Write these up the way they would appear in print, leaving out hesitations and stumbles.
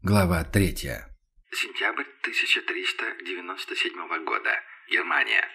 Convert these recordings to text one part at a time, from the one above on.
Глава 3. Сентябрь 1397 года. Германия.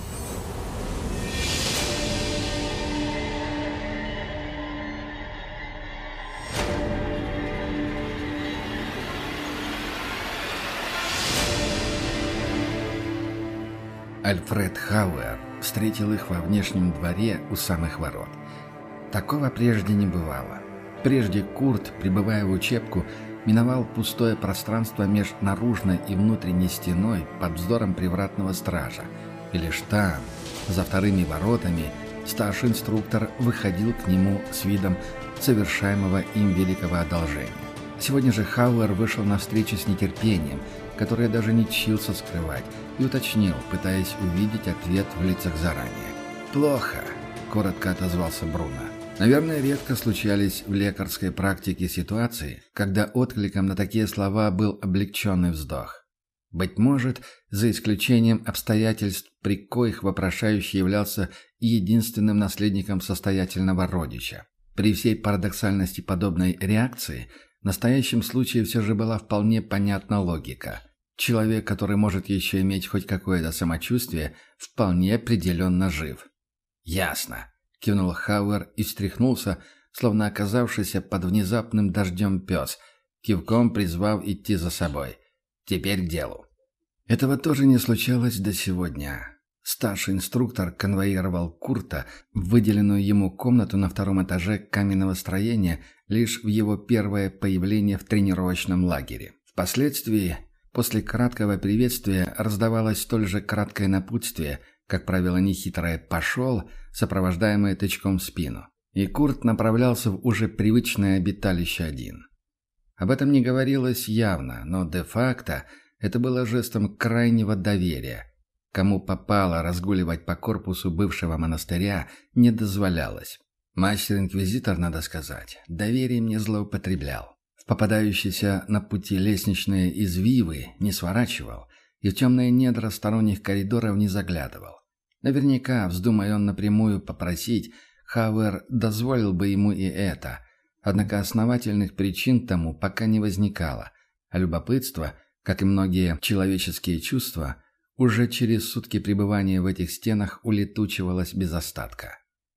Альфред Хауэр встретил их во внешнем дворе у самых ворот. Такого прежде не бывало. Прежде Курт, прибывая в учебку, миновал пустое пространство меж наружной и внутренней стеной под вздором привратного стража. И лишь там, за вторыми воротами, старший инструктор выходил к нему с видом совершаемого им великого одолжения. Сегодня же Хауэр вышел навстречу с нетерпением, которое даже не чился скрывать, и уточнил, пытаясь увидеть ответ в лицах заранее. «Плохо», — коротко отозвался Бруно. Наверное, редко случались в лекарской практике ситуации, когда откликом на такие слова был облегченный вздох. Быть может, за исключением обстоятельств, при коих вопрошающий являлся единственным наследником состоятельного родича. При всей парадоксальности подобной реакции, в настоящем случае все же была вполне понятна логика. Человек, который может еще иметь хоть какое-то самочувствие, вполне определенно жив. «Ясно», — кивнул Хауэр и встряхнулся, словно оказавшийся под внезапным дождем пес, кивком призвав идти за собой. «Теперь к делу». Этого тоже не случалось до сегодня. Старший инструктор конвоировал Курта в выделенную ему комнату на втором этаже каменного строения лишь в его первое появление в тренировочном лагере. Впоследствии, после краткого приветствия, раздавалось столь же краткое напутствие, как правило, нехитрое «пошел», сопровождаемое тычком в спину. И Курт направлялся в уже привычное обиталище один. Об этом не говорилось явно, но де-факто это было жестом крайнего доверия. Кому попало разгуливать по корпусу бывшего монастыря, не дозволялось. Мастер-инквизитор, надо сказать, доверием не злоупотреблял. В попадающиеся на пути лестничные извивы не сворачивал и в темные недра сторонних коридоров не заглядывал. Наверняка, вздумая он напрямую попросить, Хауэр дозволил бы ему и это, однако основательных причин тому пока не возникало, а любопытство, как и многие человеческие чувства, уже через сутки пребывания в этих стенах улетучивалось без остатка.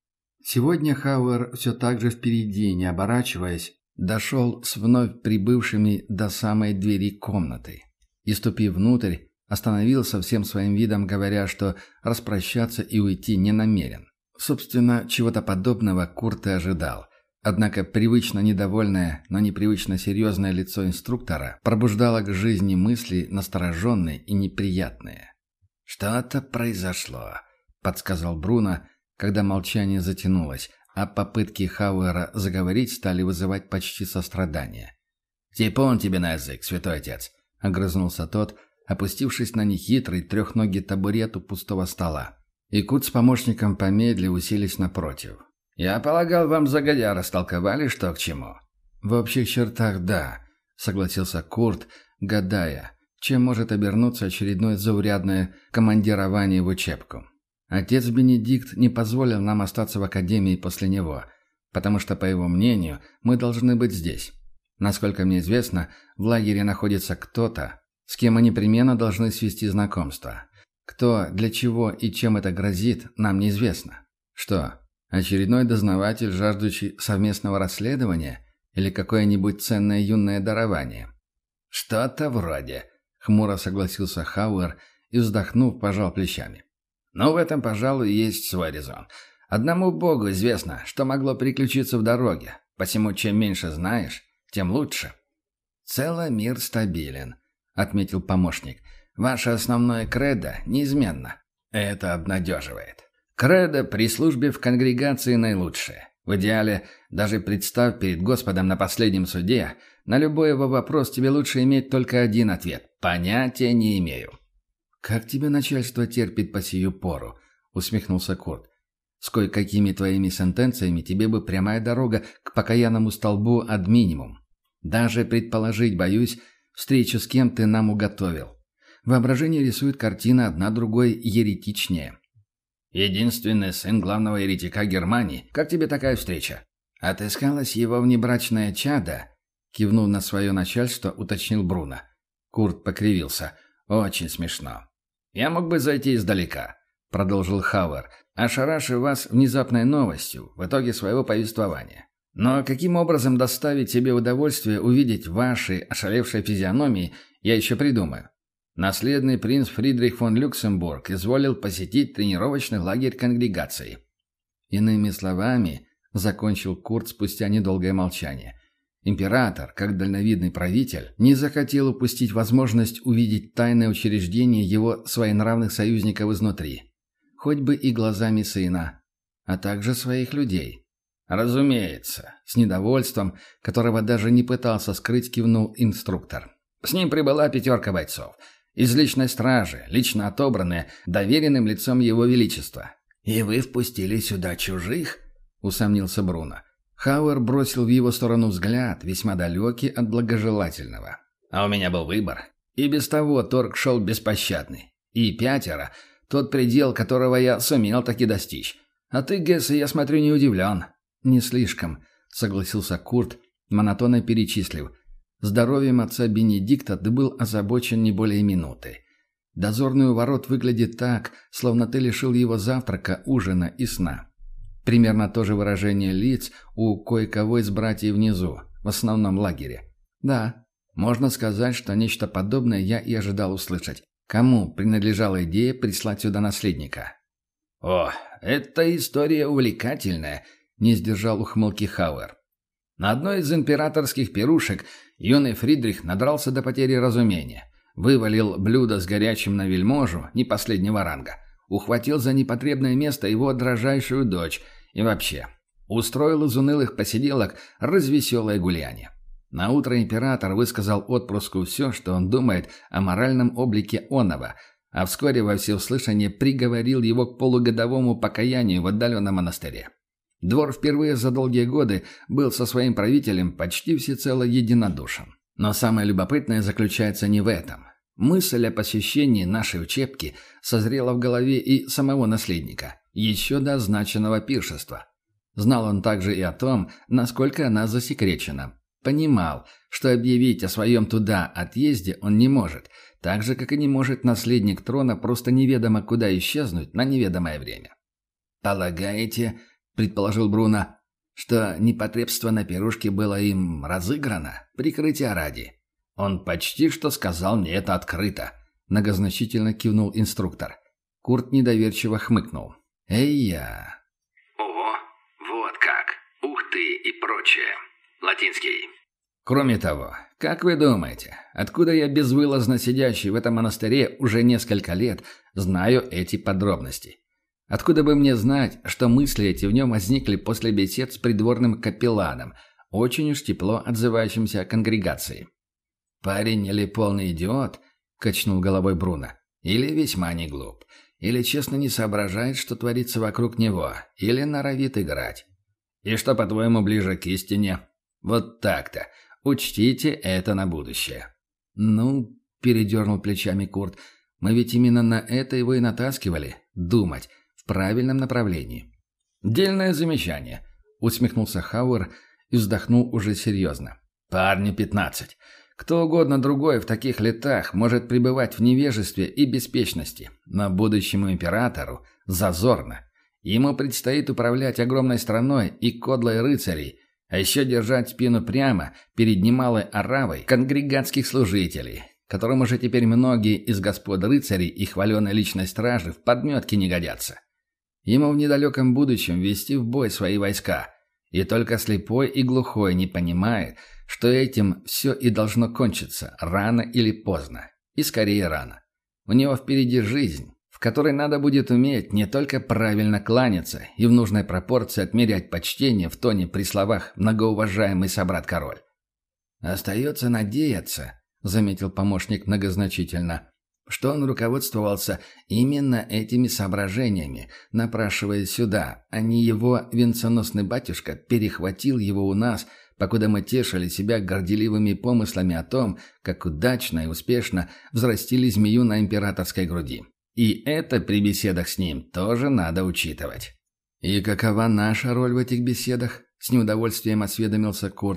Сегодня Хауэр все так же впереди, не оборачиваясь, дошел с вновь прибывшими до самой двери комнаты и, ступив внутрь, остановился всем своим видом, говоря, что распрощаться и уйти не намерен. Собственно, чего-то подобного Курт и ожидал. Однако привычно недовольное, но непривычно серьезное лицо инструктора пробуждало к жизни мысли настороженные и неприятные. «Что-то произошло», — подсказал Бруно, когда молчание затянулось, а попытки Хауэра заговорить стали вызывать почти сострадание. «Типун тебе на язык, святой отец», — огрызнулся тот, опустившись на нехитрый трехногий табурет у пустого стола. И Кут с помощником помедли уселись напротив. «Я полагал, вам загодя растолковали, что к чему». «В общих чертах, да», — согласился Курт, гадая, чем может обернуться очередное заурядное командирование в учебку. Отец Бенедикт не позволил нам остаться в академии после него, потому что, по его мнению, мы должны быть здесь. Насколько мне известно, в лагере находится кто-то, с кем мы непременно должны свести знакомство. Кто, для чего и чем это грозит, нам неизвестно. Что, очередной дознаватель, жаждущий совместного расследования, или какое-нибудь ценное юное дарование?» «Что-то вроде», — хмуро согласился Хауэр и, вздохнув, пожал плечами. «Но в этом, пожалуй, есть свой резон. Одному Богу известно, что могло приключиться в дороге, посему чем меньше знаешь, тем лучше». «Целый мир стабилен», — отметил помощник. «Ваше основное кредо неизменно. Это обнадеживает. Кредо при службе в конгрегации наилучшее. В идеале, даже представь перед Господом на последнем суде, на любой его вопрос тебе лучше иметь только один ответ. Понятия не имею». «Как тебя начальство терпит по сию пору?» — усмехнулся Курт. «С кое-какими твоими сентенциями тебе бы прямая дорога к покаянному столбу ad минимум. Даже предположить, боюсь, встречу с кем ты нам уготовил. Воображение рисует картины одна другой еретичнее». «Единственный сын главного еретика Германии. Как тебе такая встреча?» «Отыскалось его внебрачное чадо», Кивнув на свое начальство, уточнил Бруно. Курт покривился. «Очень смешно». «Я мог бы зайти издалека», — продолжил Хауэр, «ошарашив вас внезапной новостью в итоге своего повествования. Но каким образом доставить себе удовольствие увидеть ваши ошалевшие физиономии, я еще придумаю. Наследный принц Фридрих фон Люксембург изволил посетить тренировочный лагерь конгрегации». Иными словами, закончил Курт спустя недолгое молчание, император, как дальновидный правитель, не захотел упустить возможность увидеть тайное учреждение его своенравных союзников изнутри, хоть бы и глазами сына, а также своих людей. «Разумеется», — с недовольством, которого даже не пытался скрыть, кивнул инструктор. «С ним прибыла 5 бойцов. Из личной стражи, лично отобранные, доверенным лицом его величества». «И вы впустили сюда чужих?» — усомнился Бруно. Хауэр бросил в его сторону взгляд, весьма далекий от благожелательного. «А у меня был выбор. И без того торг шел беспощадный. И 5 — тот предел, которого я сумел таки достичь. А ты, Гессе, я смотрю, не удивлен». «Не слишком», — согласился Курт, монотонно перечислив. «Здоровьем отца Бенедикта ты был озабочен не более минуты. Дозорный у ворот выглядит так, словно ты лишил его завтрака, ужина и сна. Примерно то же выражение лиц у кое-кого из братьев внизу, в основном лагере. Да, можно сказать, что нечто подобное я и ожидал услышать. Кому принадлежала идея прислать сюда наследника?» «О, эта история увлекательная», — не сдержал ухмылки Хауэр. На одной из императорских пирушек юный Фридрих надрался до потери разумения, вывалил блюдо с горячим на вельможу не последнего ранга, ухватил за непотребное место его дрожайшую дочь и вообще устроил из унылых посиделок развеселое гуляние. Наутро император высказал отпрыску все, что он думает о моральном облике оного, а вскоре во всеуслышание приговорил его к полугодовому покаянию в отдаленном монастыре. Двор впервые за долгие годы был со своим правителем почти всецело единодушен. Но самое любопытное заключается не в этом. Мысль о посещении нашей учебки созрела в голове и самого наследника, еще до означенного пиршества. Знал он также и о том, насколько она засекречена. Понимал, что объявить о своем туда отъезде он не может, так же, как и не может наследник трона просто неведомо куда исчезнуть на неведомое время. «Полагаете, — предположил Бруно, — что непотребство на пирушке было им разыграно, прикрытия ради?» «Он почти что сказал мне это открыто», — многозначительно кивнул инструктор. Курт недоверчиво хмыкнул. «Эй-я!» «Ого, вот как! Ух ты и прочее!» Латинский. «Кроме того, как вы думаете, откуда я безвылазно сидящий в этом монастыре уже несколько лет знаю эти подробности? Откуда бы мне знать, что мысли эти в нем возникли после бесед с придворным капелланом, очень уж тепло отзывающимся о конгрегации?» «Парень или полный идиот?» — качнул головой Бруно. «Или весьма не глуп. Или честно не соображает, что творится вокруг него. Или норовит играть. И что, по-твоему, ближе к истине? Вот так-то. Учтите это на будущее». «Ну, — передернул плечами Курт, — мы ведь именно на это его и натаскивали. Думать. В правильном направлении». «Дельное замечание», — усмехнулся Хауэр и вздохнул уже серьезно. «Парню 15. Кто угодно другой в таких летах может пребывать в невежестве и беспечности, но будущему императору зазорно. Ему предстоит управлять огромной страной и кодлой рыцарей, а еще держать спину прямо перед немалой оравой конгрегатских служителей, которым уже теперь многие из господ рыцарей и хваленой личной стражи в подметке не годятся. Ему в недалеком будущем вести в бой свои войска, и только слепой и глухой не понимает, что этим все и должно кончиться, рано или поздно, и скорее рано. У него впереди жизнь, в которой надо будет уметь не только правильно кланяться и в нужной пропорции отмерять почтение в тоне при словах «многоуважаемый собрат-король». «Остается надеяться», — заметил помощник многозначительно, что он руководствовался именно этими соображениями, напрашиваясь сюда, а не его венценосный батюшка перехватил его у нас, покуда мы тешили себя горделивыми помыслами о том, как удачно и успешно взрастили змею на императорской груди. И это при беседах с ним тоже надо учитывать. «И какова наша роль в этих беседах?» — с неудовольствием осведомился Курт.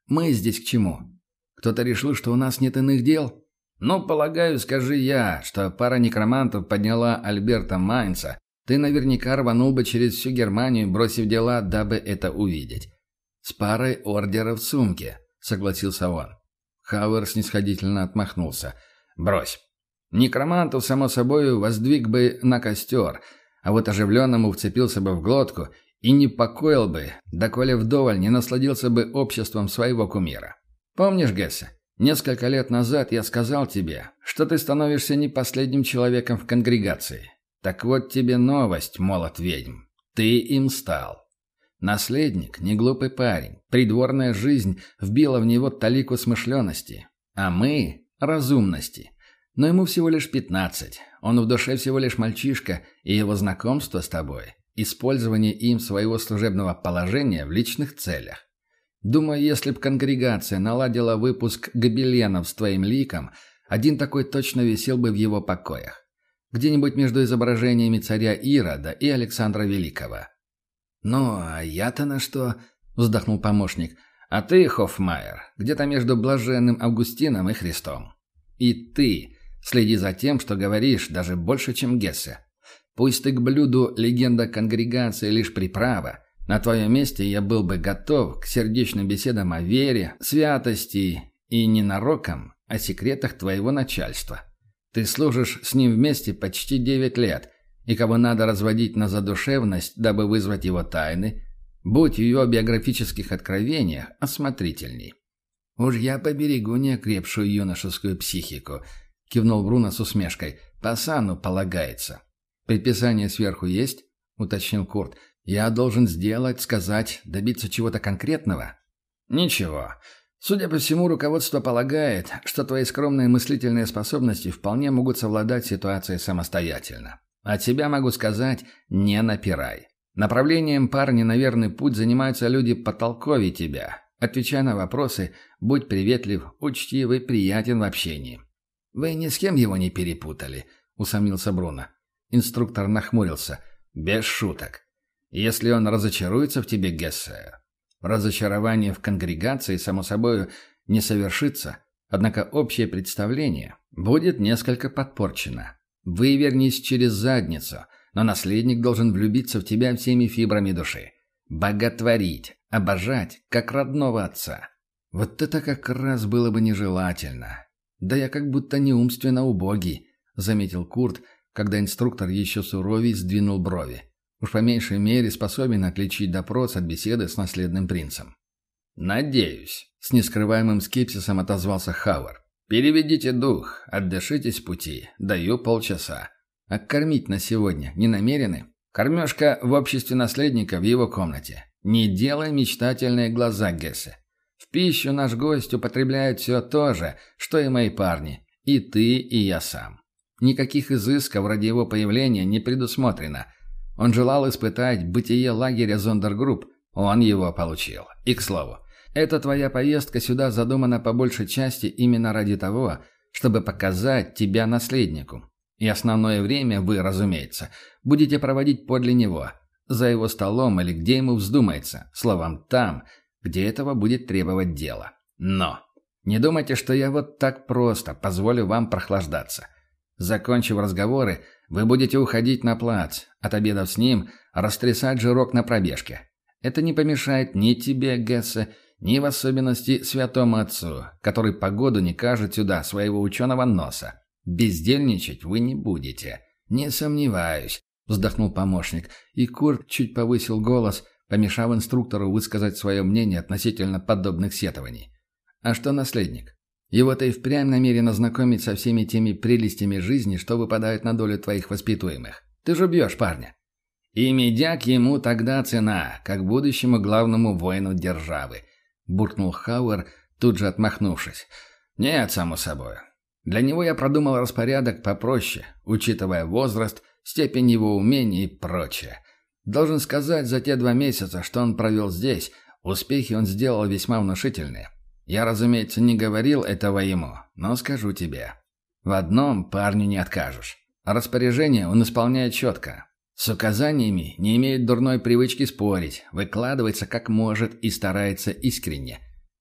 Мы здесь к чему? Кто-то решил, что у нас нет иных дел? Ну, полагаю, скажи я, что пара некромантов подняла Альберта Майнца, ты наверняка рванул бы через всю Германию, бросив дела, дабы это увидеть. С парой ордеров в сумке, согласился он. Хауэр снисходительно отмахнулся. Брось. Некромантов, само собой, воздвиг бы на костер, а вот оживленному вцепился бы в глотку и не покоил бы, доколе вдоволь не насладился бы обществом своего кумира. Помнишь, Гессе, несколько лет назад я сказал тебе, что ты становишься не последним человеком в конгрегации. Так вот тебе новость, молот ведьм. Ты им стал. Наследник, неглупый парень, придворная жизнь вбила в него талику смышленности, а мы – разумности. Но ему всего лишь 15, он в душе всего лишь мальчишка, и его знакомство с тобой – использование им своего служебного положения в личных целях. Думаю, если б конгрегация наладила выпуск гобеленов с твоим ликом, один такой точно висел бы в его покоях. Где-нибудь между изображениями царя Ирода и Александра Великого. «Ну, а я-то на что?» – вздохнул помощник. «А ты, Хоффмайер, где-то между блаженным Августином и Христом. И ты следи за тем, что говоришь, даже больше, чем Гессе. Пусть ты к блюду легенда конгрегации лишь приправа. На твоем месте я был бы готов к сердечным беседам о вере, святости и не нарокам, о секретах твоего начальства. Ты служишь с ним вместе почти 9 лет, и кого надо разводить на задушевность, дабы вызвать его тайны, будь в его биографических откровениях осмотрительней». «Уж я поберегу неокрепшую юношескую психику», — кивнул Бруно с усмешкой. «По сану полагается». «Предписание сверху есть?» — уточнил Курт. «Я должен сделать, сказать, добиться чего-то конкретного?» «Ничего. Судя по всему, руководство полагает, что твои скромные мыслительные способности вполне могут совладать ситуацией самостоятельно. От себя могу сказать, не напирай. Направлением парня на верный путь занимаются люди потолковее тебя. Отвечай на вопросы, будь приветлив, учтив и приятен в общении». «Вы ни с кем его не перепутали?» — усомнился Бруно. Инструктор нахмурился. «Без шуток. Если он разочаруется в тебе, Гессе, разочарование в конгрегации, само собой, не совершится, однако общее представление будет несколько подпорчено. Вывернись через задницу, но наследник должен влюбиться в тебя всеми фибрами души. Боготворить, обожать, как родного отца. Вот это как раз было бы нежелательно. Да я как будто не умственно убогий», — заметил Курт, когда инструктор еще суровей сдвинул брови. Уж по меньшей мере способен отличить допрос от беседы с наследным принцем. «Надеюсь», — с нескрываемым скепсисом отозвался Хауэр. «Переведите дух, отдышитесь в пути, даю полчаса. А кормить на сегодня не намерены? Кормежка в обществе наследника в его комнате. Не делай мечтательные глаза, Гессе. В пищу наш гость употребляет все то же, что и мои парни, и ты, и я сам. Никаких изысков ради его появления не предусмотрено. Он желал испытать бытие лагеря Зондергрупп. Он его получил. И, к слову, эта твоя поездка сюда задумана по большей части именно ради того, чтобы показать тебя наследнику. И основное время вы, разумеется, будете проводить подле него, за его столом или где ему вздумается, словом, там, где этого будет требовать дело. Но не думайте, что я вот так просто позволю вам прохлаждаться. Закончив разговоры, вы будете уходить на плац, отобедав с ним, растрясать жирок на пробежке. Это не помешает ни тебе, Гессе, ни в особенности святому отцу, который погоду не кажет сюда своего ученого носа. Бездельничать вы не будете. «Не сомневаюсь», — вздохнул помощник, и Курт чуть повысил голос, помешав инструктору высказать свое мнение относительно подобных сетований. «А что наследник? Его-то и впрямь намерен ознакомить со всеми теми прелестями жизни, что выпадают на долю твоих воспитуемых. Ты же бьешь парня. И медяк ему тогда цена, как будущему главному воину державы», — буркнул Хауэр, тут же отмахнувшись. «Нет, само собой. Для него я продумал распорядок попроще, учитывая возраст, степень его умений и прочее. Должен сказать, за те 2 месяца, что он провел здесь, успехи он сделал весьма внушительные. Я, разумеется, не говорил этого ему, но скажу тебе. В одном парню не откажешь. Распоряжение он исполняет четко. С указаниями не имеет дурной привычки спорить, выкладывается как может и старается искренне.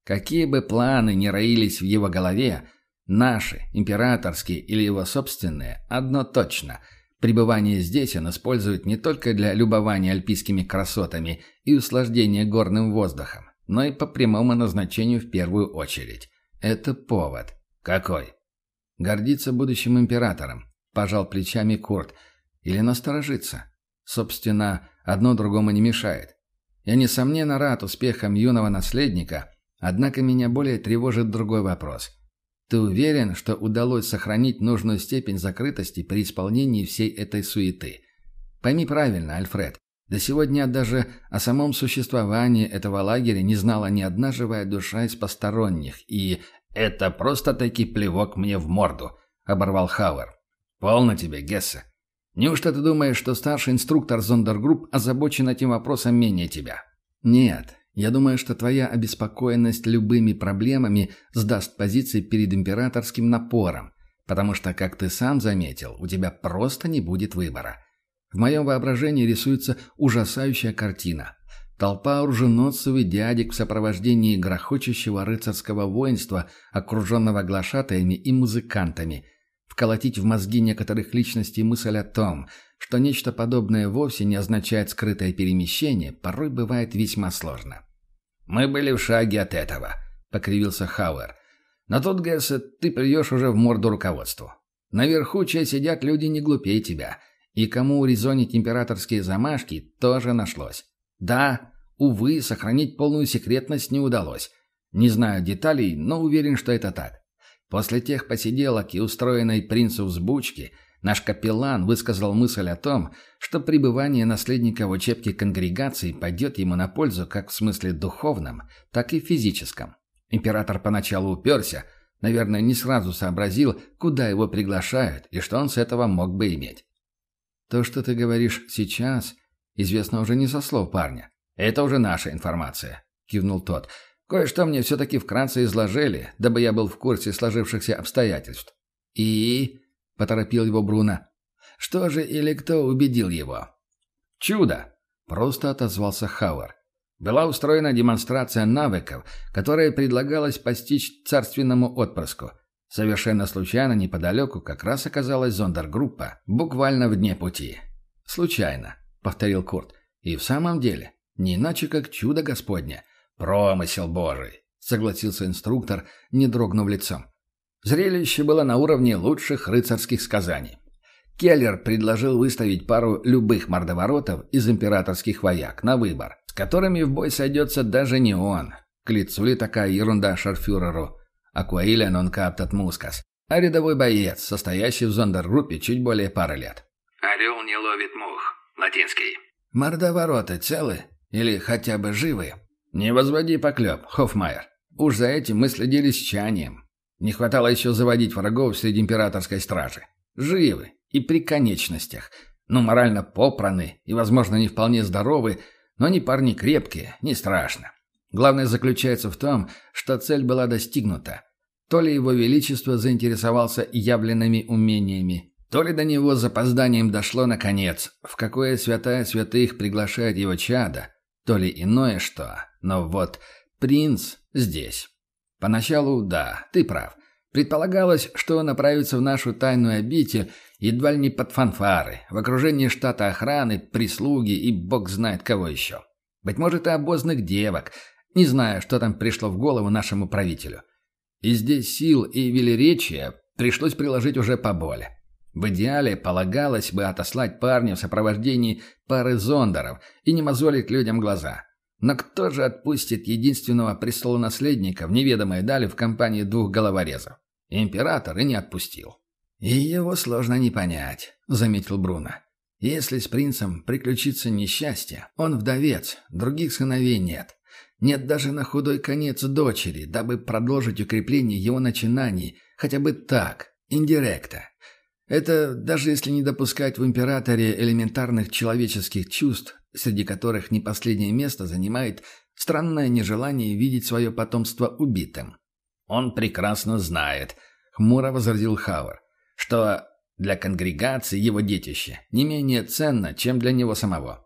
Какие бы планы ни роились в его голове, наши, императорские или его собственные, одно точно – пребывание здесь он использует не только для любования альпийскими красотами и услаждения горным воздухом, но и по прямому назначению в первую очередь. Это повод. Какой? Гордиться будущим императором, пожал плечами Курт, или насторожиться. Собственно, одно другому не мешает. Я, несомненно, рад успехам юного наследника, однако меня более тревожит другой вопрос. Ты уверен, что удалось сохранить нужную степень закрытости при исполнении всей этой суеты? Пойми правильно, Альфред, до сегодня даже о самом существовании этого лагеря не знала ни одна живая душа из посторонних, и «это просто-таки плевок мне в морду», — оборвал Хауэр. «Полно тебе, Гессе. Неужто ты думаешь, что старший инструктор Зондергрупп озабочен этим вопросом менее тебя?» «Нет. Я думаю, что твоя обеспокоенность любыми проблемами сдаст позиции перед императорским напором, потому что, как ты сам заметил, у тебя просто не будет выбора. В моем воображении рисуется ужасающая картина. Толпа оруженосцев и дядек в сопровождении грохочущего рыцарского воинства, окруженного глашатаями и музыкантами. Вколотить в мозги некоторых личностей мысль о том, что нечто подобное вовсе не означает скрытое перемещение, порой бывает весьма сложно. «Мы были в шаге от этого», — покривился Хауэр. «Но тут, Гессе, ты плюешь уже в морду руководству. Наверху, чей сидят люди не глупее тебя, и кому урезонить императорские замашки тоже нашлось. Да, увы, сохранить полную секретность не удалось. Не знаю деталей, но уверен, что это так. После тех посиделок и устроенной принцу взбучки наш капеллан высказал мысль о том, что пребывание наследника в учебке конгрегации пойдет ему на пользу как в смысле духовном, так и физическом. Император поначалу уперся, наверное, не сразу сообразил, куда его приглашают и что он с этого мог бы иметь. То, что ты говоришь сейчас, известно уже не со слов парня. «Это уже наша информация», — кивнул тот. «Кое-что мне все-таки вкратце изложили, дабы я был в курсе сложившихся обстоятельств». «И?» — поторопил его Бруно. «Что же или кто убедил его?» «Чудо!» — просто отозвался Хауэр. «Была устроена демонстрация навыков, которая предлагалась постичь царственному отпрыску. Совершенно случайно неподалеку как раз оказалась зондергруппа, буквально в дне пути». «Случайно», — повторил Курт. «И в самом деле, не иначе как чудо Господне». «Промысел Божий», — согласился инструктор, не дрогнув лицом. Зрелище было на уровне лучших рыцарских сказаний. Келлер предложил выставить пару любых мордоворотов из императорских вояк на выбор, с которыми в бой сойдется даже не он. К лицу ли такая ерунда шарфюреру? Акуаиля нон каптат мускас. А рядовой боец, состоящий в зондергруппе чуть более пары лет. «Орел не ловит мух». Латинский. «Мордовороты целы? Или хотя бы живы?» «Не возводи поклеп, Хоффмайер. Уж за этим мы следили с тщанием. Не хватало еще заводить врагов среди императорской стражи. Живы и при конечностях. Ну, морально попраны и, возможно, не вполне здоровы, но они парни крепкие, не страшно. Главное заключается в том, что цель была достигнута. То ли его величество заинтересовался явленными умениями, то ли до него с запозданием дошло наконец, в какое святая святых приглашает его чадо, то ли иное что. Но вот принц здесь. Поначалу, да, ты прав. Предполагалось, что он направится в нашу тайную обитель едва ли не под фанфары, в окружении штата охраны, прислуги и бог знает кого еще. Быть может, и обозных девок. Не знаю, что там пришло в голову нашему правителю. И здесь сил и велеречия пришлось приложить уже поболе. В идеале полагалось бы отослать парня в сопровождении пары зондеров и не мозолить людям глаза. Но кто же отпустит единственного престолонаследника в неведомой дали в компании двух головорезов? Император и не отпустил. «И его сложно не понять», — заметил Бруно. «Если с принцем приключится несчастье, он вдовец, других сыновей нет. Нет даже на худой конец дочери, дабы продолжить укрепление его начинаний, хотя бы так, индиректа. Это даже если не допускать в императоре элементарных человеческих чувств, среди которых не последнее место занимает странное нежелание видеть свое потомство убитым. «Он прекрасно знает», — хмуро возразил Хауэр, «что для конгрегации его детище не менее ценно, чем для него самого.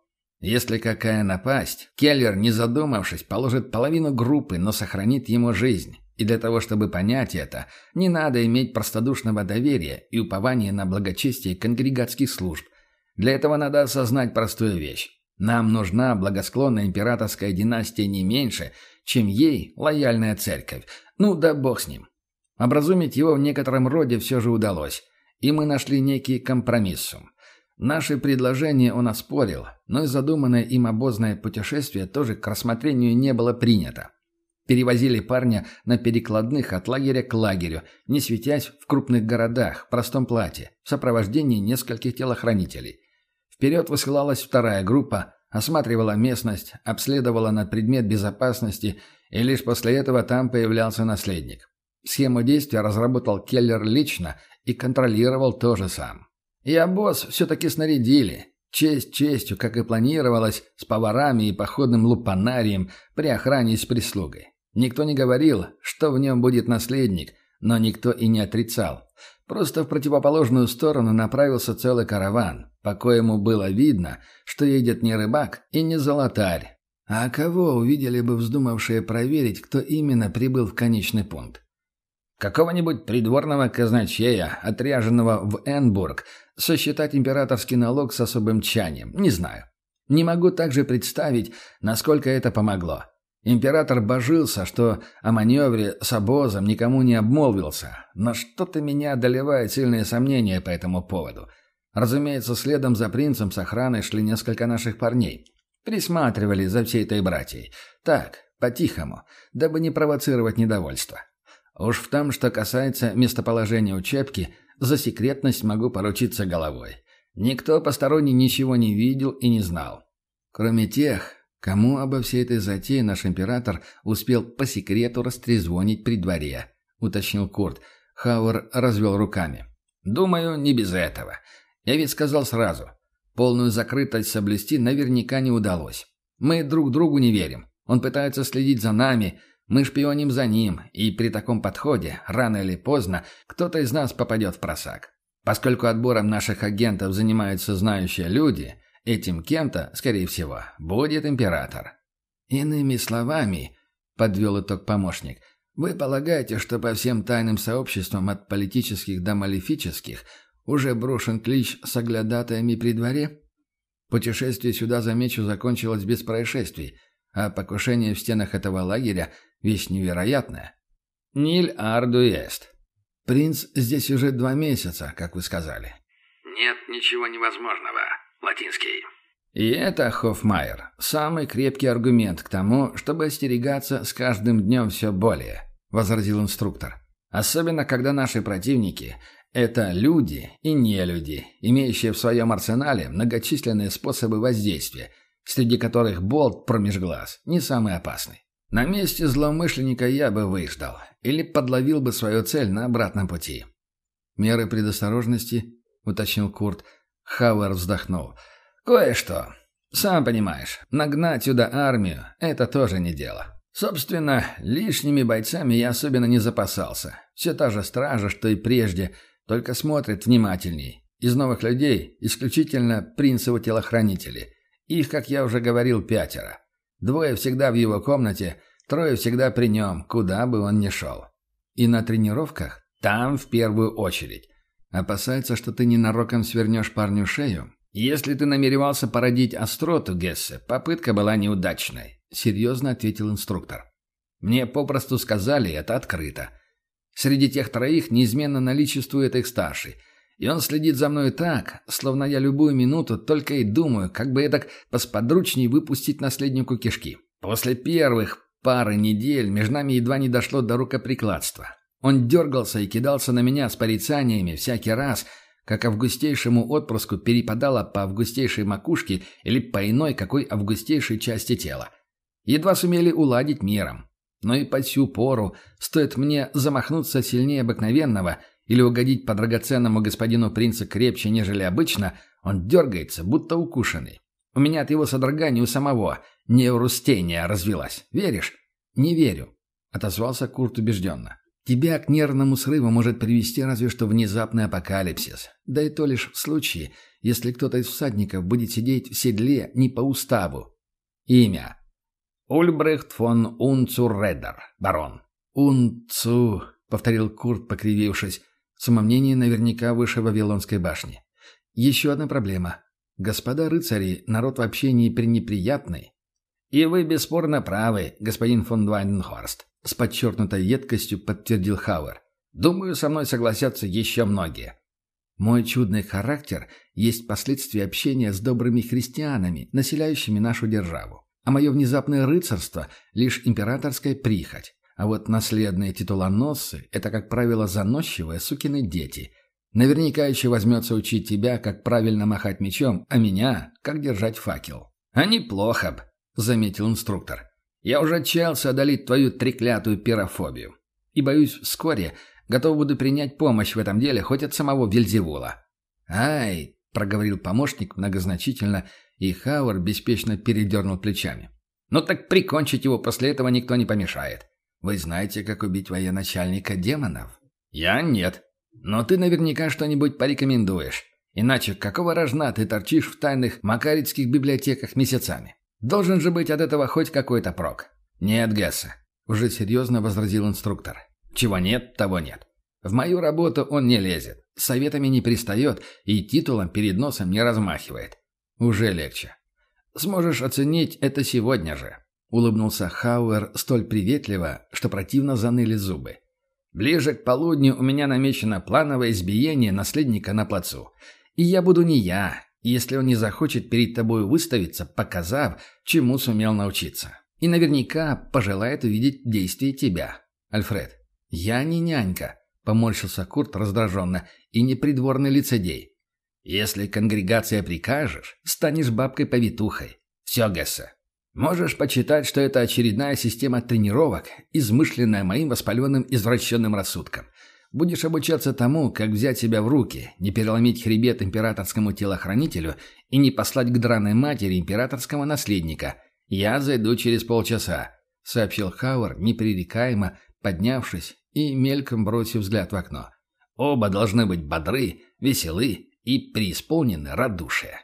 Если какая напасть, Келлер, не задумавшись, положит половину группы, но сохранит ему жизнь. И для того, чтобы понять это, не надо иметь простодушного доверия и упования на благочестие конгрегатских служб. Для этого надо осознать простую вещь. Нам нужна благосклонная императорская династия не меньше, чем ей лояльная церковь. Ну да бог с ним. Образумить его в некотором роде все же удалось. И мы нашли некий компромиссум. Наши предложения он оспорил, но и задуманное им обозное путешествие тоже к рассмотрению не было принято. Перевозили парня на перекладных от лагеря к лагерю, не светясь в крупных городах, в простом платье, в сопровождении нескольких телохранителей. Вперед высылалась вторая группа, осматривала местность, обследовала на предмет безопасности, и лишь после этого там появлялся наследник. Схему действия разработал Келлер лично и контролировал тоже сам. И обоз все-таки снарядили. Честь честью, как и планировалось, с поварами и походным лупанарием при охране и с прислугой. Никто не говорил, что в нем будет наследник, но никто и не отрицал. Просто в противоположную сторону направился целый караван, по коему было видно, что едет не рыбак и не золотарь. А кого увидели бы вздумавшие проверить, кто именно прибыл в конечный пункт? Какого-нибудь придворного казначея, отряженного в Энбург, сосчитать императорский налог с особым тщанием, не знаю. Не могу также представить, насколько это помогло. Император божился, что о маневре с обозом никому не обмолвился, но что-то меня одолевает сильные сомнения по этому поводу. Разумеется, следом за принцем с охраной шли несколько наших парней. Присматривали за всей этой братьей. Так, по-тихому, дабы не провоцировать недовольство. Уж в том, что касается местоположения учебки, за секретность могу поручиться головой. Никто посторонний ничего не видел и не знал. Кроме тех, кому обо всей этой затее наш император успел по секрету растрезвонить при дворе, уточнил Курт. Хауэр развел руками. Думаю, не без этого. Я ведь сказал сразу. Полную закрытость соблюсти наверняка не удалось. Мы друг другу не верим. Он пытается следить за нами. Мы шпионим за ним, и при таком подходе, рано или поздно, кто-то из нас попадет в просак. Поскольку отбором наших агентов занимаются знающие люди, этим кем-то, скорее всего, будет император. Иными словами, подвел итог помощник, вы полагаете, что по всем тайным сообществам от политических до малефических уже брошен клич с оглядатаями при дворе? Путешествие сюда, замечу, закончилось без происшествий, а покушение в стенах этого лагеря — вещь невероятная. Ниль арду ест. Принц здесь уже 2 месяца, как вы сказали. Нет ничего невозможного. Латинский. И это, Хоффмайер, самый крепкий аргумент к тому, чтобы остерегаться с каждым днем все более, возразил инструктор. Особенно, когда наши противники — это люди и нелюди, имеющие в своем арсенале многочисленные способы воздействия, среди которых болт промеж глаз не самый опасный. На месте злоумышленника я бы выждал или подловил бы свою цель на обратном пути. «Меры предосторожности», — уточнил Курт. Хауэр вздохнул. «Кое-что. Сам понимаешь, нагнать сюда армию — это тоже не дело. Собственно, лишними бойцами я особенно не запасался. Все та же стража, что и прежде, только смотрит внимательней. Из новых людей исключительно принцевы телохранители. Их, как я уже говорил, 5. 2 всегда в его комнате, 3 всегда при нем, куда бы он ни шел. И на тренировках? Там в первую очередь. Опасается, что ты ненароком свернешь парню шею? Если ты намеревался породить остроту, Гессе, попытка была неудачной, серьезно ответил инструктор. Мне попросту сказали это открыто. Среди тех 3 неизменно наличествует их старший. И он следит за мной так, словно я любую минуту только и думаю, как бы эдак посподручней выпустить наследнику кишки. После первых пары недель между нами едва не дошло до рукоприкладства. Он дергался и кидался на меня с порицаниями всякий раз, как августейшему отпрыску перепадало по августейшей макушке или по иной какой августейшей части тела. Едва сумели уладить миром. Но и по сю пору, стоит мне замахнуться сильнее обыкновенного или угодить по драгоценному господину принца крепче, нежели обычно, он дергается, будто укушенный. У меня от его содрогания у самого неурустения развилась. Веришь? Не верю, отозвался Курт убежденно. Тебя к нервному срыву может привести разве что внезапный апокалипсис. Да и то лишь в случае, если кто-то из всадников будет сидеть в седле не по уставу. Имя. Ульбрехт фон Унцуредер, барон. «Унцу», — повторил Курт, покривившись. Самомнение наверняка выше Вавилонской башни. «Еще одна проблема. Господа рыцари, народ вообще не пренеприятный». «И вы бесспорно правы, господин фон Вайнхорст», — с подчеркнутой едкостью подтвердил Хауэр. «Думаю, со мной согласятся еще многие». «Мой чудный характер есть последствия общения с добрыми христианами, населяющими нашу державу. А мое внезапное рыцарство — лишь императорская прихоть. А вот наследные титулоносцы — это, как правило, заносчивые сукины дети. Наверняка еще возьмется учить тебя, как правильно махать мечом, а меня — как держать факел». «А неплохо б», — заметил инструктор. «Я уже отчаялся одолеть твою треклятую пирофобию. И, боюсь, вскоре готов буду принять помощь в этом деле хоть от самого Вельзевула». «Ай», — проговорил помощник многозначительно, и Хауэр беспечно передернул плечами. «Ну так прикончить его после этого никто не помешает. Вы знаете, как убить военачальника демонов?» «Я нет. Но ты наверняка что-нибудь порекомендуешь. Иначе какого рожна ты торчишь в тайных макаритских библиотеках месяцами? Должен же быть от этого хоть какой-то прок». «Нет, Гесса», — уже серьезно возразил инструктор. «Чего нет, того нет. В мою работу он не лезет, советами не пристает и титулом перед носом не размахивает. Уже легче. Сможешь оценить это сегодня же». Улыбнулся Хауэр столь приветливо, что противно заныли зубы. «Ближе к полудню у меня намечено плановое избиение наследника на плацу. И я буду не я, если он не захочет перед тобой выставиться, показав, чему сумел научиться. И наверняка пожелает увидеть действие тебя. Альфред, я не нянька», — поморщился Курт раздраженно, — «и не придворный лицедей. Если конгрегация прикажешь, станешь бабкой-повитухой. Все, Гессе. Можешь почитать, что это очередная система тренировок, измышленная моим воспаленным извращенным рассудком. Будешь обучаться тому, как взять себя в руки, не переломить хребет императорскому телохранителю и не послать к драной матери императорского наследника. Я зайду через полчаса», — сообщил Хауэр непререкаемо, поднявшись и мельком бросив взгляд в окно. «Оба должны быть бодры, веселы и преисполнены радушия».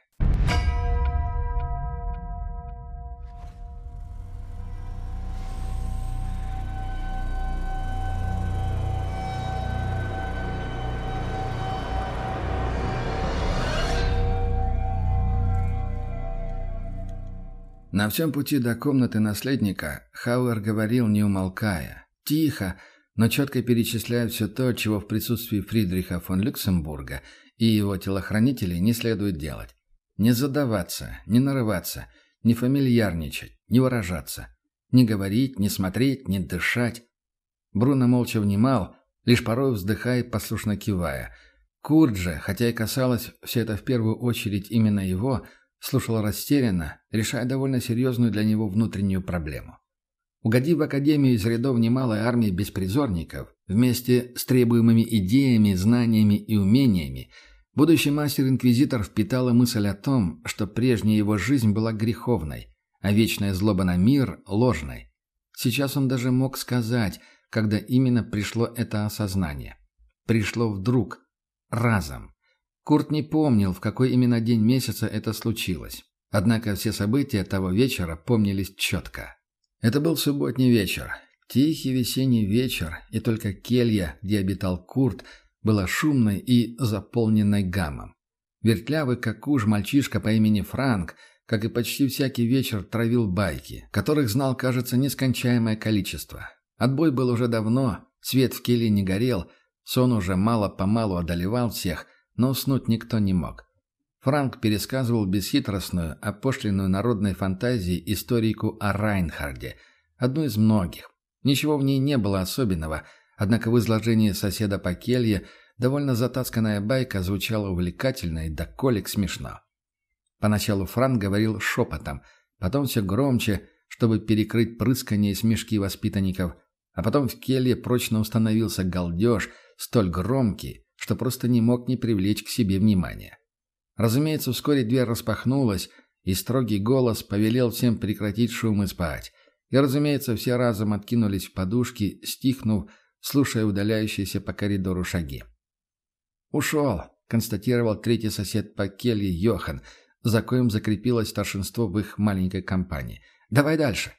На всем пути до комнаты наследника Хауэр говорил, не умолкая, тихо, но четко перечисляя все то, чего в присутствии Фридриха фон Люксембурга и его телохранителей не следует делать. Не задаваться, не нарываться, не фамильярничать, не выражаться, не говорить, не смотреть, не дышать. Бруно молча внимал, лишь порой вздыхая и послушно кивая. Курт же, хотя и касалось все это в первую очередь именно его, слушал растерянно, решая довольно серьезную для него внутреннюю проблему. Угодив в академию из рядов немалой армии беспризорников, вместе с требуемыми идеями, знаниями и умениями, будущий мастер-инквизитор впитала мысль о том, что прежняя его жизнь была греховной, а вечная злоба на мир – ложной. Сейчас он даже мог сказать, когда именно пришло это осознание. Пришло вдруг, разом. Курт не помнил, в какой именно день месяца это случилось. Однако все события того вечера помнились четко. Это был субботний вечер. Тихий весенний вечер, и только келья, где обитал Курт, была шумной и заполненной гамом. Вертлявый, как уж мальчишка по имени Франк, как и почти всякий вечер, травил байки, которых знал, кажется, нескончаемое количество. Отбой был уже давно, свет в келье не горел, сон уже мало-помалу одолевал всех, но уснуть никто не мог. Франк пересказывал бесхитростную, опошленную народной фантазией историку о Райнхарде, одну из многих. Ничего в ней не было особенного, однако в изложении соседа по келье довольно затасканная байка звучала увлекательно и до колик смешно. Поначалу Франк говорил шепотом, потом все громче, чтобы перекрыть прыскание и смешки воспитанников, а потом в келье прочно установился галдеж, столь громкий, что просто не мог не привлечь к себе внимания. Разумеется, вскоре дверь распахнулась, и строгий голос повелел всем прекратить шум и спать. И, разумеется, все разом откинулись в подушки, стихнув, слушая удаляющиеся по коридору шаги. «Ушел», — констатировал третий сосед по келье Йохан, за коим закрепилось старшинство в их маленькой компании. «Давай дальше».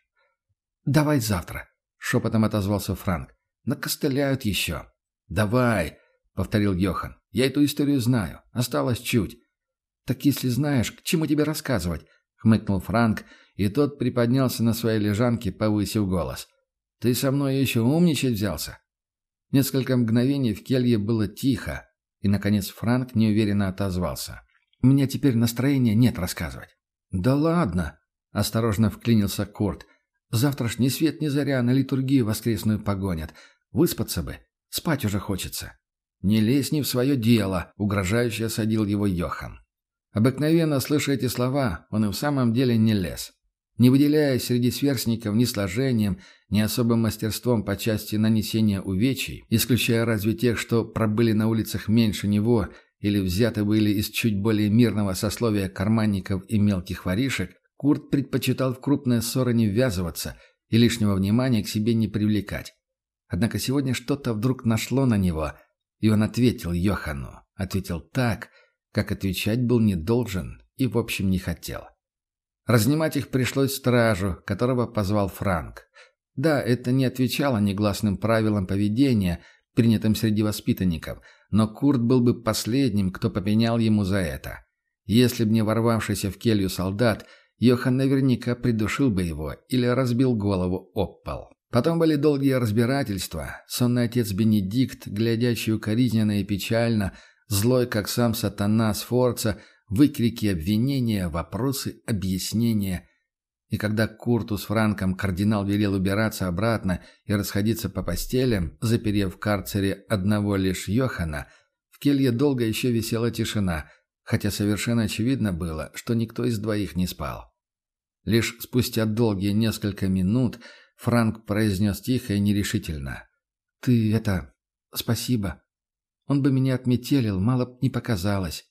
«Давай завтра», — шепотом отозвался Франк. «Накостыляют еще». «Давай», — повторил Йохан. «Я эту историю знаю. Осталось чуть». «Так если знаешь, к чему тебе рассказывать?» — хмыкнул Франк, и тот приподнялся на своей лежанке, повысив голос. «Ты со мной еще умничать взялся?» Несколько мгновений в келье было тихо, и, наконец, Франк неуверенно отозвался. «У меня теперь настроения нет рассказывать». «Да ладно!» — осторожно вклинился Курт. «Завтра ж ни свет ни заря на литургию воскресную погонят. Выспаться бы. Спать уже хочется». «Не лезь не в свое дело!» — угрожающе осадил его Йохан. Обыкновенно, слыша эти слова, он и в самом деле не лез. Не выделяясь среди сверстников ни сложением, ни особым мастерством по части нанесения увечий, исключая разве тех, что пробыли на улицах меньше него или взяты были из чуть более мирного сословия карманников и мелких воришек, Курт предпочитал в крупные ссоры не ввязываться и лишнего внимания к себе не привлекать. Однако сегодня что-то вдруг нашло на него, и он ответил Йохану. Ответил так, как отвечать был не должен и, в общем, не хотел. Разнимать их пришлось стражу, которого позвал Франк. Да, это не отвечало негласным правилам поведения, принятым среди воспитанников, но Курт был бы последним, кто попенял ему за это. Если б не ворвавшийся в келью солдат, Йохан наверняка придушил бы его или разбил голову об пол. Потом были долгие разбирательства. Сонный отец Бенедикт, глядящий укоризненно и печально, злой, как сам сатана Сфорца, выкрики обвинения, вопросы, объяснения. И когда Курту с Франком кардинал велел убираться обратно и расходиться по постелям, заперев в карцере одного лишь Йохана, в келье долго еще висела тишина, хотя совершенно очевидно было, что никто из двоих не спал. Лишь спустя долгие несколько минут Франк произнес тихо и нерешительно. «Ты это... спасибо. Он бы меня отметелил, мало б не показалось».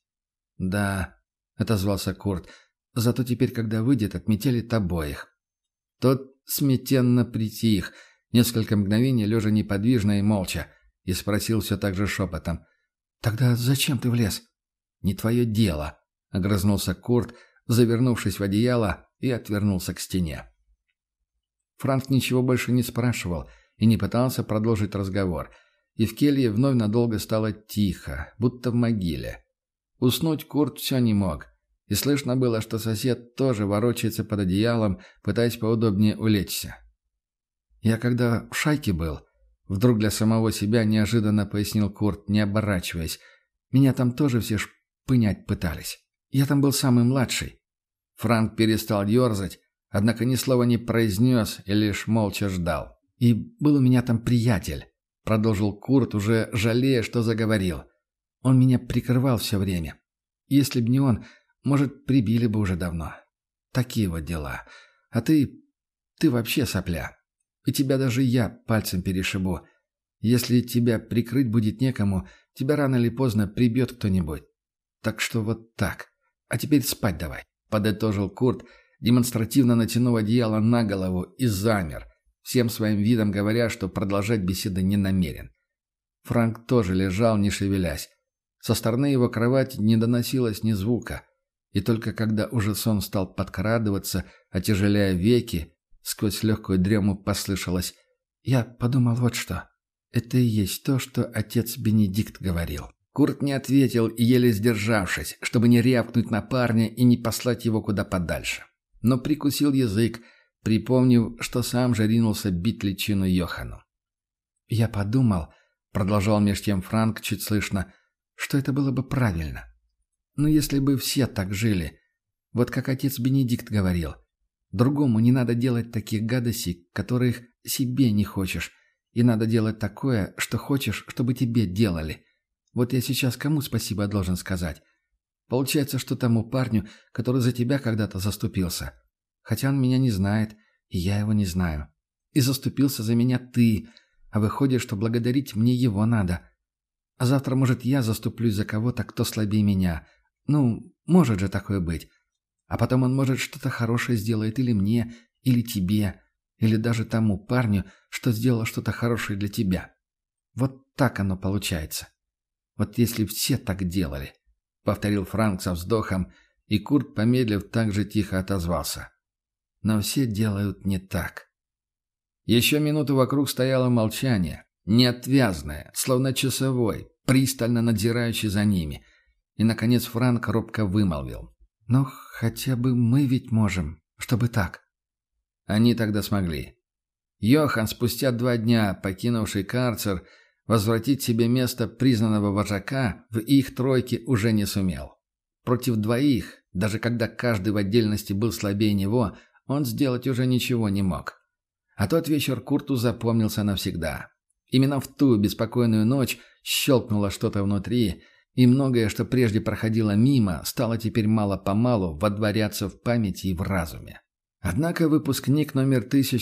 «Да», — отозвался Курт, — «зато теперь, когда выйдет, отметелит обоих». Тот смятенно притих, несколько мгновений лежа неподвижно и молча, и спросил все так же шепотом. «Тогда зачем ты влез?» «Не твое дело», — огрызнулся Курт, завернувшись в одеяло, и отвернулся к стене. Франк ничего больше не спрашивал и не пытался продолжить разговор, и в келье вновь надолго стало тихо, будто в могиле. Уснуть Курт все не мог, и слышно было, что сосед тоже ворочается под одеялом, пытаясь поудобнее улечься. «Я когда в шайке был», — вдруг для самого себя неожиданно пояснил Курт, не оборачиваясь, «меня там тоже все шпынять пытались. Я там был самый младший». Франк перестал ерзать, однако ни слова не произнес и лишь молча ждал. «И был у меня там приятель», — продолжил Курт, уже жалея, что заговорил. «Он меня прикрывал все время. Если б не он, может, прибили бы уже давно. Такие вот дела. А ты вообще сопля. И тебя даже я пальцем перешибу. Если тебя прикрыть будет некому, тебя рано или поздно прибьет кто-нибудь. Так что вот так. А теперь спать давай», — подытожил Курт, демонстративно натянув одеяло на голову, и замер, всем своим видом говоря, что продолжать беседу не намерен. Франк тоже лежал, не шевелясь. Со стороны его кровати не доносилось ни звука, и только когда уже сон стал подкрадываться, отяжеляя веки, сквозь легкую дрему послышалось: «Я подумал вот что. Это и есть то, что отец Бенедикт говорил». Курт не ответил, еле сдержавшись, чтобы не рявкнуть на парня и не послать его куда подальше. Но прикусил язык, припомнив, что сам же ринулся бить личину Йохану. «Я подумал», — продолжал меж тем Франк чуть слышно, — «что это было бы правильно. Но если бы все так жили, вот как отец Бенедикт говорил, другому не надо делать таких гадостей, которых себе не хочешь, и надо делать такое, что хочешь, чтобы тебе делали. Вот я сейчас кому спасибо должен сказать? Получается, что тому парню, который за тебя когда-то заступился. Хотя он меня не знает, и я его не знаю. И заступился за меня ты, а выходит, что благодарить мне его надо. А завтра, может, я заступлюсь за кого-то, кто слабее меня. Ну, может же такое быть. А потом он, может, что-то хорошее сделает или мне, или тебе, или даже тому парню, что сделал что-то хорошее для тебя. Вот так оно получается. Вот если все так делали, — повторил Франк со вздохом, и Курт, помедлив, так же тихо отозвался. Но все делают не так. Еще минуту вокруг стояло молчание, неотвязное, словно часовой, пристально надзирающий за ними. И, наконец, Франк робко вымолвил. «Ну, хотя бы мы ведь можем, чтобы так». Они тогда смогли. Йохан, спустя 2 дня, покинувший карцер, возвратить себе место признанного вожака в их тройке уже не сумел. Против 2, даже когда каждый в отдельности был слабее него, он сделать уже ничего не мог. А тот вечер Курту запомнился навсегда. Именно в ту беспокойную ночь щелкнуло что-то внутри, и многое, что прежде проходило мимо, стало теперь мало-помалу водворяться в памяти и в разуме. Однако выпускник номер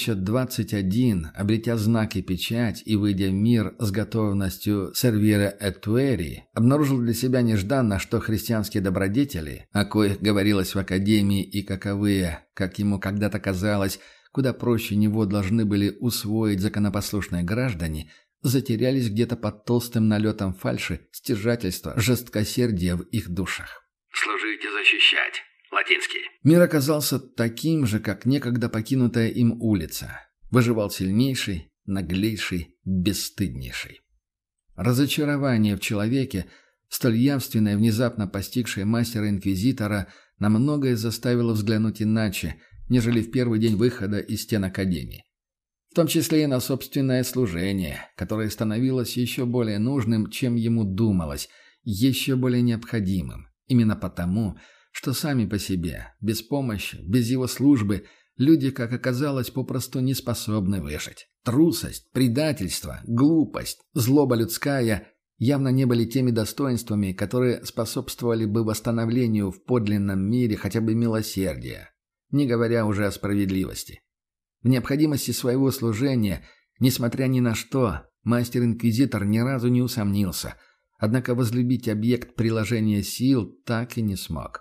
1021, обретя знак и печать и выйдя в мир с готовностью сервира этуэри, обнаружил для себя нежданно, что христианские добродетели, о коих говорилось в академии и каковые, как ему когда-то казалось, куда проще него должны были усвоить законопослушные граждане, затерялись где-то под толстым налетом фальши, стяжательства, жесткосердия в их душах. «Служить и защищать». Латинский. Мир оказался таким же, как некогда покинутая им улица. Выживал сильнейший, наглейший, бесстыднейший. Разочарование в человеке, столь явственное и внезапно постигшее мастера-инквизитора, на многое заставило взглянуть иначе, нежели в первый день выхода из стен академии. В том числе и на собственное служение, которое становилось еще более нужным, чем ему думалось, еще более необходимым. Именно потому, что сами по себе, без помощи, без его службы, люди, как оказалось, попросту не способны выжить. Трусость, предательство, глупость, злоба людская явно не были теми достоинствами, которые способствовали бы восстановлению в подлинном мире хотя бы милосердия, не говоря уже о справедливости. В необходимости своего служения, несмотря ни на что, мастер-инквизитор ни разу не усомнился, однако возлюбить объект приложения сил так и не смог.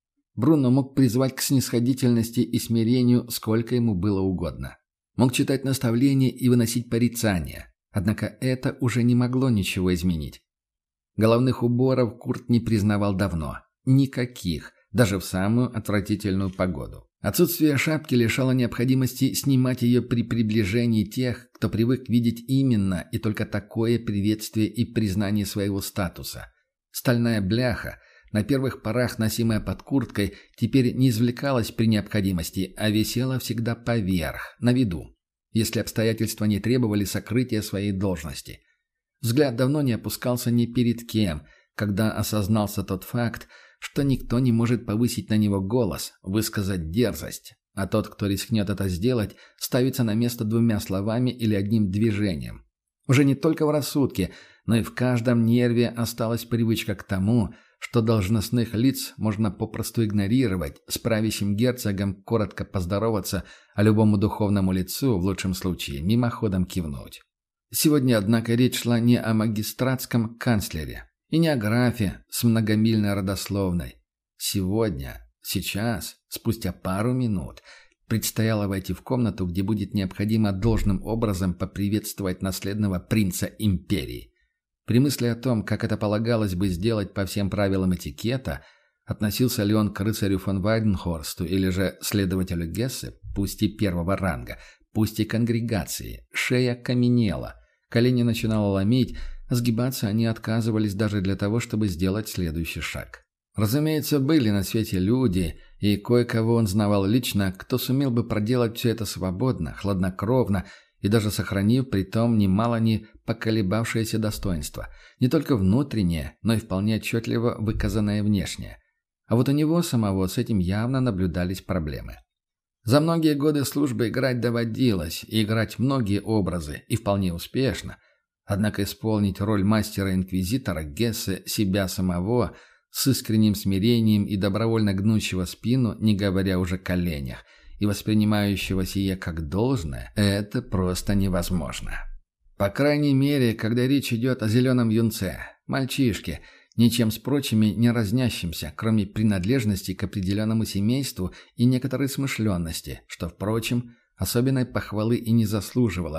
Бруно мог призвать к снисходительности и смирению сколько ему было угодно. Мог читать наставления и выносить порицания. Однако это уже не могло ничего изменить. Головных уборов Курт не признавал давно. Никаких, даже в самую отвратительную погоду. Отсутствие шапки лишало необходимости снимать ее при приближении тех, кто привык видеть именно и только такое приветствие и признание своего статуса. Стальная бляха, на первых порах носимая под курткой, теперь не извлекалась при необходимости, а висела всегда поверх, на виду, если обстоятельства не требовали сокрытия своей должности. Взгляд давно не опускался ни перед кем, когда осознался тот факт, что никто не может повысить на него голос, высказать дерзость, а тот, кто рискнет это сделать, ставится на место 2 словами или одним движением. Уже не только в рассудке, но и в каждом нерве осталась привычка к тому, что должностных лиц можно попросту игнорировать, с правящим герцогом коротко поздороваться, а любому духовному лицу, в лучшем случае, мимоходом кивнуть. Сегодня, однако, речь шла не о магистратском канцлере и не о графе с многомильной родословной. Сегодня, сейчас, спустя пару минут, предстояло войти в комнату, где будет необходимо должным образом поприветствовать наследного принца империи. При мысли о том, как это полагалось бы сделать по всем правилам этикета, относился ли он к рыцарю фон Вайденхорсту или же следователю Гессе, пусть и первого ранга, пусть и конгрегации, шея каменела, колени начинало ломить, а сгибаться они отказывались даже для того, чтобы сделать следующий шаг. Разумеется, были на свете люди, и кое-кого он знавал лично, кто сумел бы проделать все это свободно, хладнокровно, и даже сохранив при том немало не поколебавшееся достоинство, не только внутреннее, но и вполне отчетливо выказанное внешнее. А вот у него самого с этим явно наблюдались проблемы. За многие годы службы играть доводилось, и играть многие образы, и вполне успешно. Однако исполнить роль мастера-инквизитора Гессе себя самого с искренним смирением и добровольно гнущего спину, не говоря уже о коленях, и воспринимающего сие как должное, это просто невозможно. По крайней мере, когда речь идет о зеленом юнце, мальчишке, ничем с прочими не разнящимся, кроме принадлежности к определенному семейству и некоторой смышленности, что, впрочем, особенной похвалы и не заслуживало,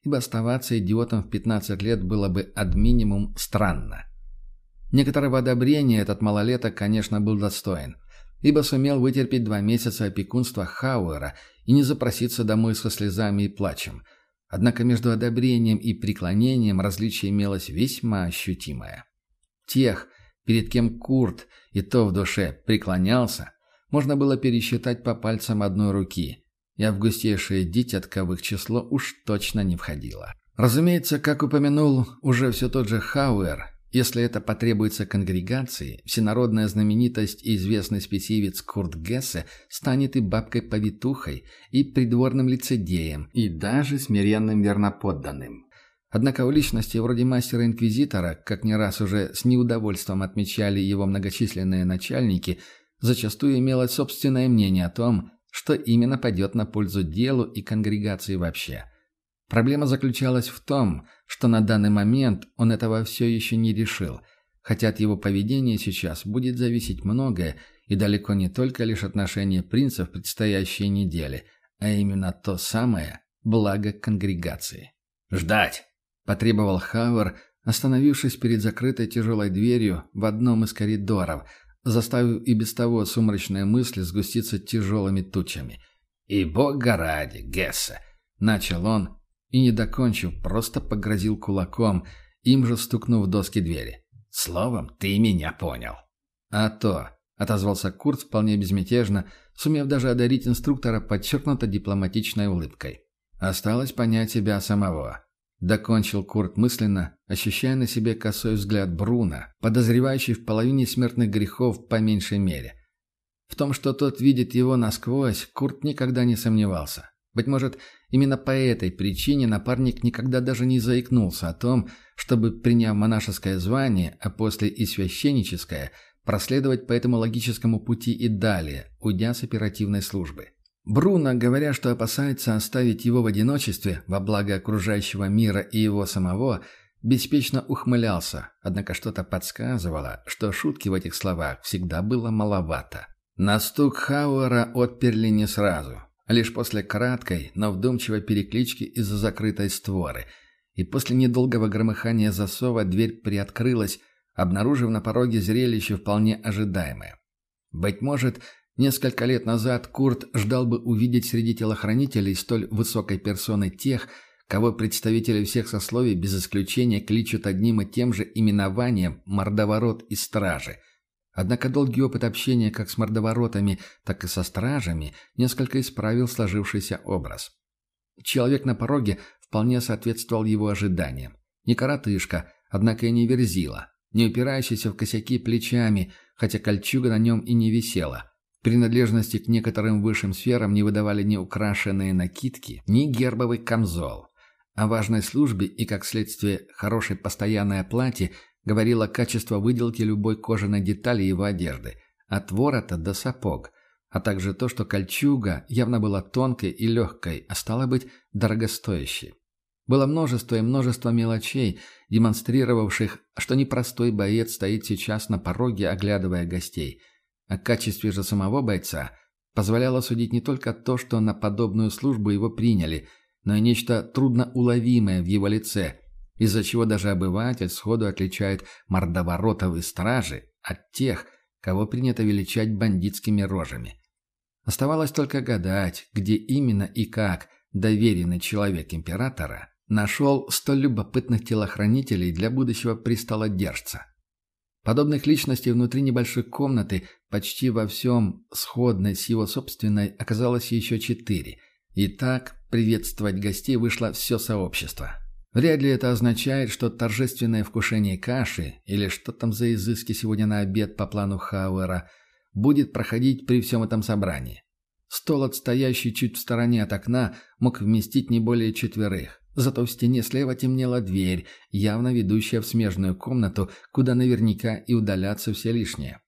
ибо оставаться идиотом в 15 лет было бы ad минимум странно. Некоторого одобрения этот малолеток, конечно, был достоин, ибо сумел вытерпеть 2 месяца опекунства Хауэра и не запроситься домой со слезами и плачем. Однако между одобрением и преклонением различие имелось весьма ощутимое. Тех, перед кем Курт и то в душе преклонялся, можно было пересчитать по пальцам одной руки, и августейшее дитятко в их число уж точно не входило. Разумеется, как упомянул уже все тот же Хауэр, если это потребуется конгрегации, всенародная знаменитость и известный спесивец Курт Гессе станет и бабкой-повитухой, и придворным лицедеем, и даже смиренным верноподданным. Однако у личности вроде мастера-инквизитора, как не раз уже с неудовольствием отмечали его многочисленные начальники, зачастую имелось собственное мнение о том, что именно пойдет на пользу делу и конгрегации вообще. Проблема заключалась в том, что на данный момент он этого все еще не решил, хотя от его поведения сейчас будет зависеть многое, и далеко не только лишь отношение принца в предстоящей неделе, а именно то самое благо конгрегации. «Ждать!» – потребовал Хауэр, остановившись перед закрытой тяжелой дверью в одном из коридоров, заставив и без того сумрачные мысли сгуститься тяжелыми тучами. «И бога ради, Гессе!» – начал он, и, не докончив, просто погрозил кулаком, им же стукнув в доски двери. «Словом, ты меня понял». «А то», — отозвался Курт вполне безмятежно, сумев даже одарить инструктора подчеркнуто дипломатичной улыбкой. «Осталось понять себя самого». Докончил Курт мысленно, ощущая на себе косой взгляд Бруно, подозревающий в половине смертных грехов по меньшей мере. В том, что тот видит его насквозь, Курт никогда не сомневался. Быть может, именно по этой причине напарник никогда даже не заикнулся о том, чтобы, приняв монашеское звание, а после и священническое, проследовать по этому логическому пути и далее, уйдя с оперативной службы. Бруно, говоря, что опасается оставить его в одиночестве во благо окружающего мира и его самого, беспечно ухмылялся, однако что-то подсказывало, что шутки в этих словах всегда было маловато. На стук Хауэра отперли не сразу. Лишь после краткой, но вдумчивой переклички из-за закрытой створы. И после недолгого громыхания засова дверь приоткрылась, обнаружив на пороге зрелище вполне ожидаемое. Быть может, несколько лет назад Курт ждал бы увидеть среди телохранителей столь высокой персоны тех, кого представители всех сословий без исключения кличут одним и тем же именованием «мордоворот» и «стражи». Однако долгий опыт общения как с мордоворотами, так и со стражами несколько исправил сложившийся образ. Человек на пороге вполне соответствовал его ожиданиям. Не коротышка, однако и не верзила, не упирающийся в косяки плечами, хотя кольчуга на нем и не висела. Принадлежности к некоторым высшим сферам не выдавали ни украшенные накидки, ни гербовый камзол. О важной службе и, как следствие, хорошей постоянной оплате говорило качество выделки любой кожаной детали его одежды, от ворота до сапог, а также то, что кольчуга явно была тонкой и легкой, а стало быть, дорогостоящей. Было множество и множество мелочей, демонстрировавших, что непростой боец стоит сейчас на пороге, оглядывая гостей. О качестве же самого бойца позволяло судить не только то, что на подобную службу его приняли, но и нечто трудноуловимое в его лице, из-за чего даже обыватель сходу отличает мордоворотов и стражи от тех, кого принято величать бандитскими рожами. Оставалось только гадать, где именно и как доверенный человек императора нашел столь любопытных телохранителей для будущего престолодержца. Подобных личностей внутри небольшой комнаты, почти во всем сходной с его собственной, оказалось еще 4. И так приветствовать гостей вышло все сообщество. Вряд ли это означает, что торжественное вкушение каши, или что там за изыски сегодня на обед по плану Хауэра, будет проходить при всем этом собрании. Стол, отстоящий чуть в стороне от окна, мог вместить не более 4. Зато в стене слева темнела дверь, явно ведущая в смежную комнату, куда наверняка и удалятся все лишние.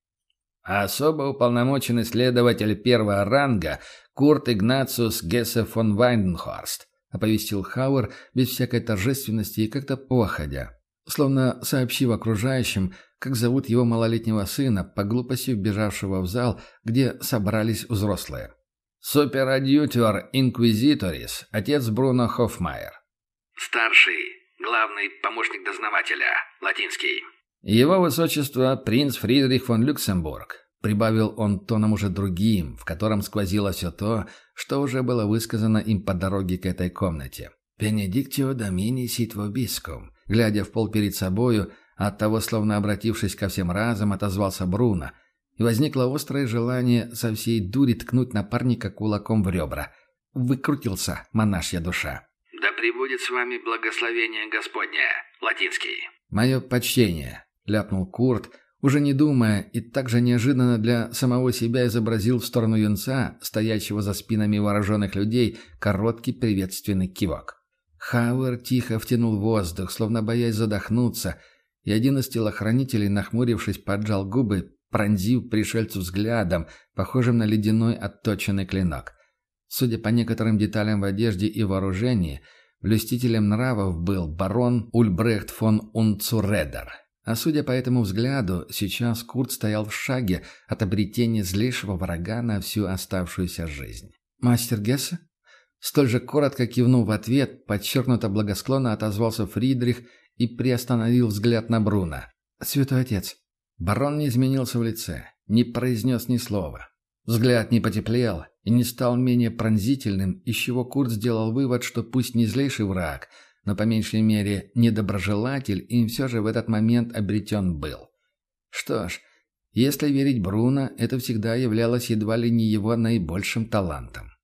Особо уполномоченный следователь первого ранга Курт Игнациус Гессе фон Вайнденхорст, оповестил Хауэр без всякой торжественности и как-то походя, словно сообщив окружающим, как зовут его малолетнего сына, по глупости вбежавшего в зал, где собрались взрослые. Суперадъютор Инквизиторис, отец Бруно Хоффмайер. Старший, главный помощник дознавателя, латинский. «Его высочество принц Фридрих фон Люксембург», — прибавил он тоном уже другим, в котором сквозило все то, что уже было высказано им по дороге к этой комнате. «Бенедиктио домини сит вобискум», глядя в пол перед собою, оттого, словно обратившись ко всем разом, отозвался Бруно, и возникло острое желание со всей дури ткнуть напарника кулаком в ребра. Выкрутился монашья душа. «Да пребудет с вами благословение Господне, латинский». «Мое почтение», — ляпнул Курт, уже не думая, и так же неожиданно для самого себя изобразил в сторону юнца, стоящего за спинами вооруженных людей, короткий приветственный кивок. Хауэр тихо втянул воздух, словно боясь задохнуться, и один из телохранителей, нахмурившись, поджал губы, пронзив пришельцу взглядом, похожим на ледяной отточенный клинок. Судя по некоторым деталям в одежде и вооружении, блюстителем нравов был барон Ульбрехт фон Унцуредер. А судя по этому взгляду, сейчас Курт стоял в шаге от обретения злейшего врага на всю оставшуюся жизнь. «Мастер Гессе?» Столь же коротко кивнув в ответ, подчеркнуто благосклонно отозвался Фридрих и приостановил взгляд на Бруно. «Святой отец». Барон не изменился в лице, не произнес ни слова. Взгляд не потеплел и не стал менее пронзительным, из чего Курт сделал вывод, что пусть не злейший враг, но по меньшей мере недоброжелатель им все же в этот момент обретен был. Что ж, если верить Бруно, это всегда являлось едва ли не его наибольшим талантом.